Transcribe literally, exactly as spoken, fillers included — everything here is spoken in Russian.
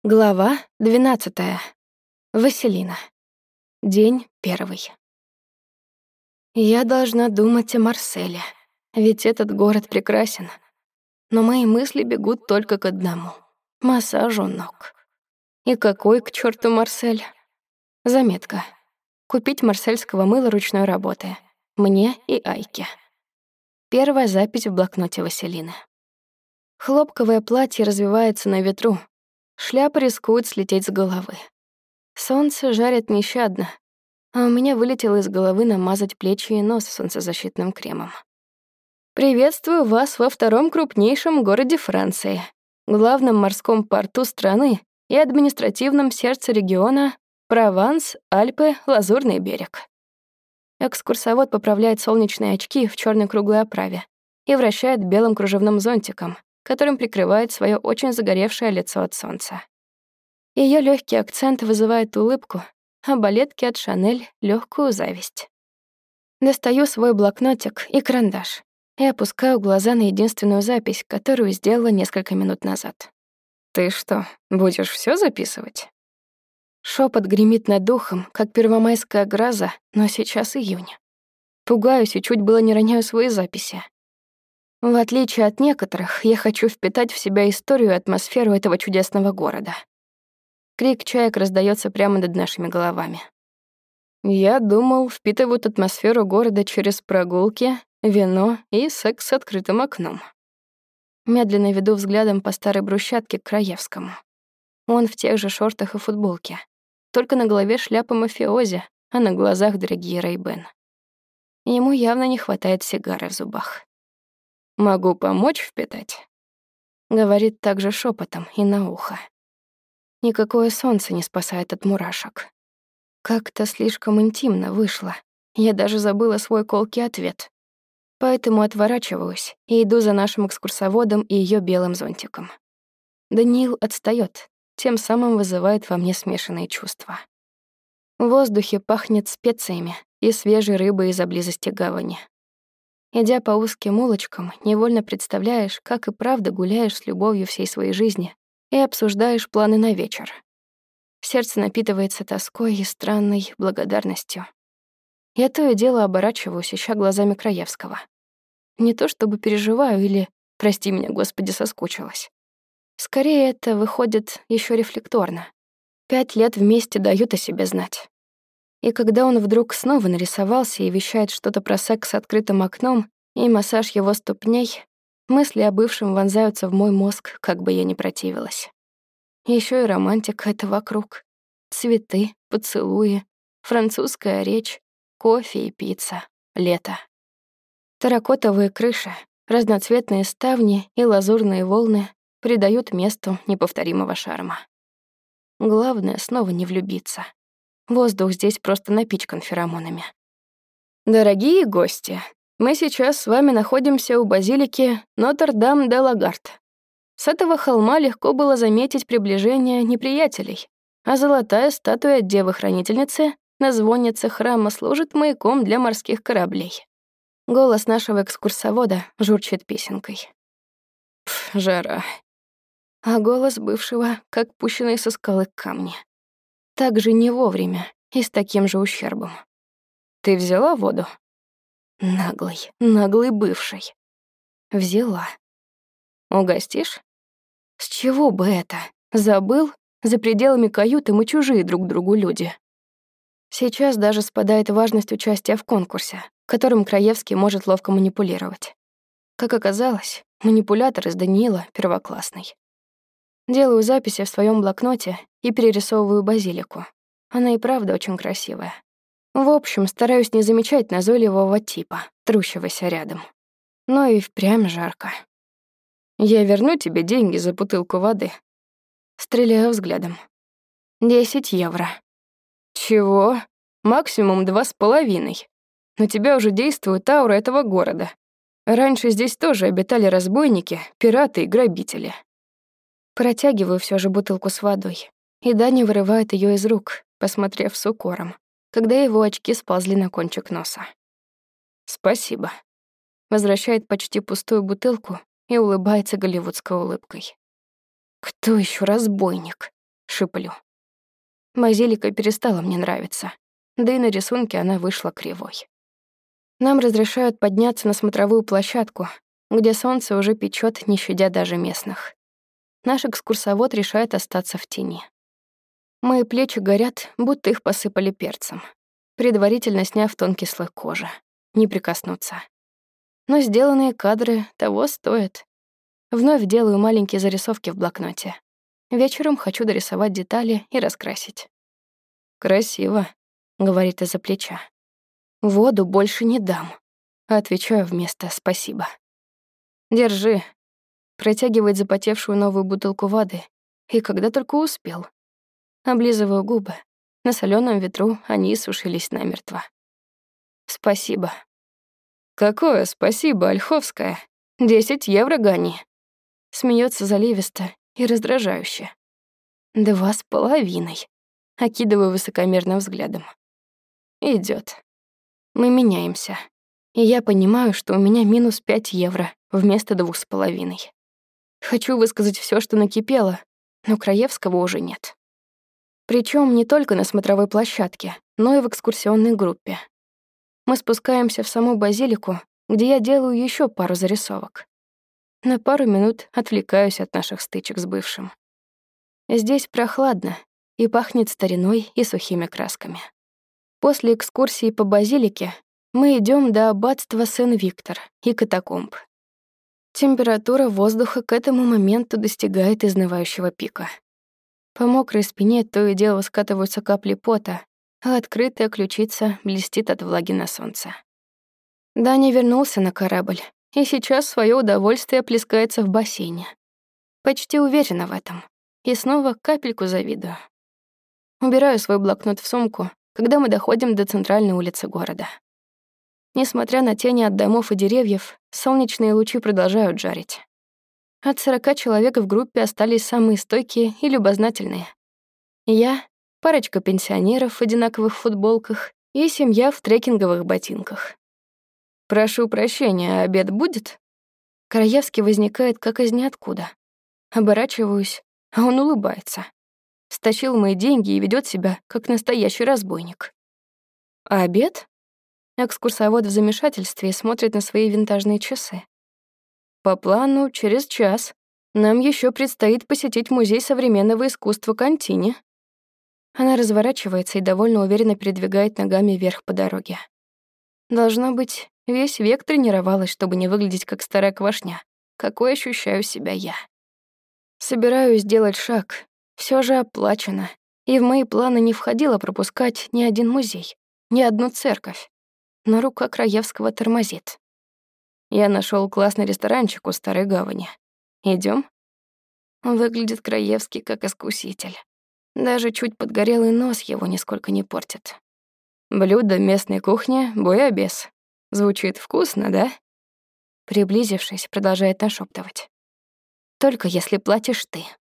Глава двенадцатая. Василина. День первый. Я должна думать о Марселе, ведь этот город прекрасен. Но мои мысли бегут только к одному — массажу ног. И какой к черту Марсель? Заметка. Купить марсельского мыла ручной работы. Мне и Айке. Первая запись в блокноте Василины. Хлопковое платье развивается на ветру. Шляпа рискует слететь с головы. Солнце жарит нещадно, а у меня вылетело из головы намазать плечи и нос солнцезащитным кремом. Приветствую вас во втором крупнейшем городе Франции, главном морском порту страны и административном сердце региона Прованс, Альпы, Лазурный берег. Экскурсовод поправляет солнечные очки в черной круглой оправе и вращает белым кружевным зонтиком, которым прикрывает свое очень загоревшее лицо от солнца. Ее легкий акцент вызывает улыбку, а балетки от Шанель — легкую зависть. Достаю свой блокнотик и карандаш и опускаю глаза на единственную запись, которую сделала несколько минут назад. «Ты что, будешь все записывать?» Шепот гремит над духом, как первомайская гроза, но сейчас июнь. Пугаюсь и чуть было не роняю свои записи. В отличие от некоторых, я хочу впитать в себя историю и атмосферу этого чудесного города. Крик чаек раздается прямо над нашими головами. Я думал, впитывают атмосферу города через прогулки, вино и секс с открытым окном. Медленно веду взглядом по старой брусчатке к Краевскому. Он в тех же шортах и футболке. Только на голове шляпа мафиози, а на глазах дорогие Ray-Ban. Ему явно не хватает сигары в зубах. «Могу помочь впитать?» Говорит также шепотом и на ухо. Никакое солнце не спасает от мурашек. Как-то слишком интимно вышло. Я даже забыла свой колкий ответ. Поэтому отворачиваюсь и иду за нашим экскурсоводом и ее белым зонтиком. Даниил отстаёт, тем самым вызывает во мне смешанные чувства. В воздухе пахнет специями и свежей рыбой из-за близости гавани. Идя по узким улочкам, невольно представляешь, как и правда гуляешь с любовью всей своей жизни и обсуждаешь планы на вечер. Сердце напитывается тоской и странной благодарностью. Я то и дело оборачиваюсь, ища глазами Краевского. Не то чтобы переживаю или, прости меня, Господи, соскучилась. Скорее, это выходит еще рефлекторно. Пять лет вместе дают о себе знать. И когда он вдруг снова нарисовался и вещает что-то про секс с открытым окном и массаж его ступней, мысли о бывшем вонзаются в мой мозг, как бы я ни противилась. Еще и романтика — это вокруг. Цветы, поцелуи, французская речь, кофе и пицца, лето. Терракотовые крыши, разноцветные ставни и лазурные волны придают месту неповторимого шарма. Главное — снова не влюбиться. Воздух здесь просто напичкан феромонами. Дорогие гости, мы сейчас с вами находимся у базилики Нотр-Дам-де-Лагард. С этого холма легко было заметить приближение неприятелей, а золотая статуя девы-хранительницы на звоннице храма служит маяком для морских кораблей. Голос нашего экскурсовода журчит песенкой. Пф, жара. А голос бывшего, как пущенный со скалы камни. Так же не вовремя и с таким же ущербом. Ты взяла воду? Наглый, наглый бывший. Взяла. Угостишь? С чего бы это? Забыл? За пределами каюты мы чужие друг другу люди. Сейчас даже спадает важность участия в конкурсе, которым Краевский может ловко манипулировать. Как оказалось, манипулятор из Даниила первоклассный. Делаю записи в своем блокноте и перерисовываю базилику. Она и правда очень красивая. В общем, стараюсь не замечать назойливого типа, трущегося рядом. Но и впрямь жарко. Я верну тебе деньги за бутылку воды. Стреляю взглядом. Десять евро. Чего? Максимум два с половиной. На тебя уже действует аура этого города. Раньше здесь тоже обитали разбойники, пираты и грабители. Протягиваю все же бутылку с водой, и Даня вырывает ее из рук, посмотрев с укором, когда его очки сползли на кончик носа. «Спасибо». Возвращает почти пустую бутылку и улыбается голливудской улыбкой. «Кто еще разбойник?» шиплю. Базилика перестала мне нравиться, да и на рисунке она вышла кривой. Нам разрешают подняться на смотровую площадку, где солнце уже печёт, не щадя даже местных. Наш экскурсовод решает остаться в тени. Мои плечи горят, будто их посыпали перцем, предварительно сняв тонкий слой кожи. Не прикоснуться. Но сделанные кадры того стоят. Вновь делаю маленькие зарисовки в блокноте. Вечером хочу дорисовать детали и раскрасить. «Красиво», — говорит из-за плеча. «Воду больше не дам», — отвечаю вместо «спасибо». «Держи», — протягивает запотевшую новую бутылку воды. И когда только успел. Облизываю губы. На солёном ветру они сушились намертво. «Спасибо». «Какое спасибо, Ольховская? Десять евро гони». Смеется заливисто и раздражающе. «Два с половиной». Окидываю высокомерным взглядом. Идёт. Мы меняемся. И я понимаю, что у меня минус пять евро вместо двух с половиной. Хочу высказать всё, что накипело, но Краевского уже нет. Причём не только на смотровой площадке, но и в экскурсионной группе. Мы спускаемся в саму базилику, где я делаю ещё пару зарисовок. На пару минут отвлекаюсь от наших стычек с бывшим. Здесь прохладно и пахнет стариной и сухими красками. После экскурсии по базилике мы идём до аббатства Сен-Виктор и катакомб. Температура воздуха к этому моменту достигает изнывающего пика. По мокрой спине то и дело скатываются капли пота, а открытая ключица блестит от влаги на солнце. Даня вернулся на корабль, и сейчас в своё удовольствие плескается в бассейне. Почти уверена в этом. И снова капельку завидую. Убираю свой блокнот в сумку, когда мы доходим до центральной улицы города. Несмотря на тени от домов и деревьев, солнечные лучи продолжают жарить. От сорока человек в группе остались самые стойкие и любознательные. Я, парочка пенсионеров в одинаковых футболках и семья в трекинговых ботинках. «Прошу прощения, обед будет?» Краевский возникает как из ниоткуда. Оборачиваюсь, а он улыбается. Стащил мои деньги и ведёт себя, как настоящий разбойник. «А обед?» Экскурсовод в замешательстве и смотрит на свои винтажные часы. «По плану, через час. Нам ещё предстоит посетить Музей современного искусства Контини». Она разворачивается и довольно уверенно передвигает ногами вверх по дороге. Должно быть, весь век тренировалась, чтобы не выглядеть как старая квашня. Какой ощущаю себя я. Собираюсь сделать шаг. Всё же оплачено. И в мои планы не входило пропускать ни один музей, ни одну церковь. Но рука Краевского тормозит. Я нашёл классный ресторанчик у Старой Гавани. Идём? Выглядит Краевский как искуситель. Даже чуть подгорелый нос его нисколько не портит. Блюдо местной кухни — буябес. Звучит вкусно, да? Приблизившись, продолжает нашептывать. Только если платишь ты.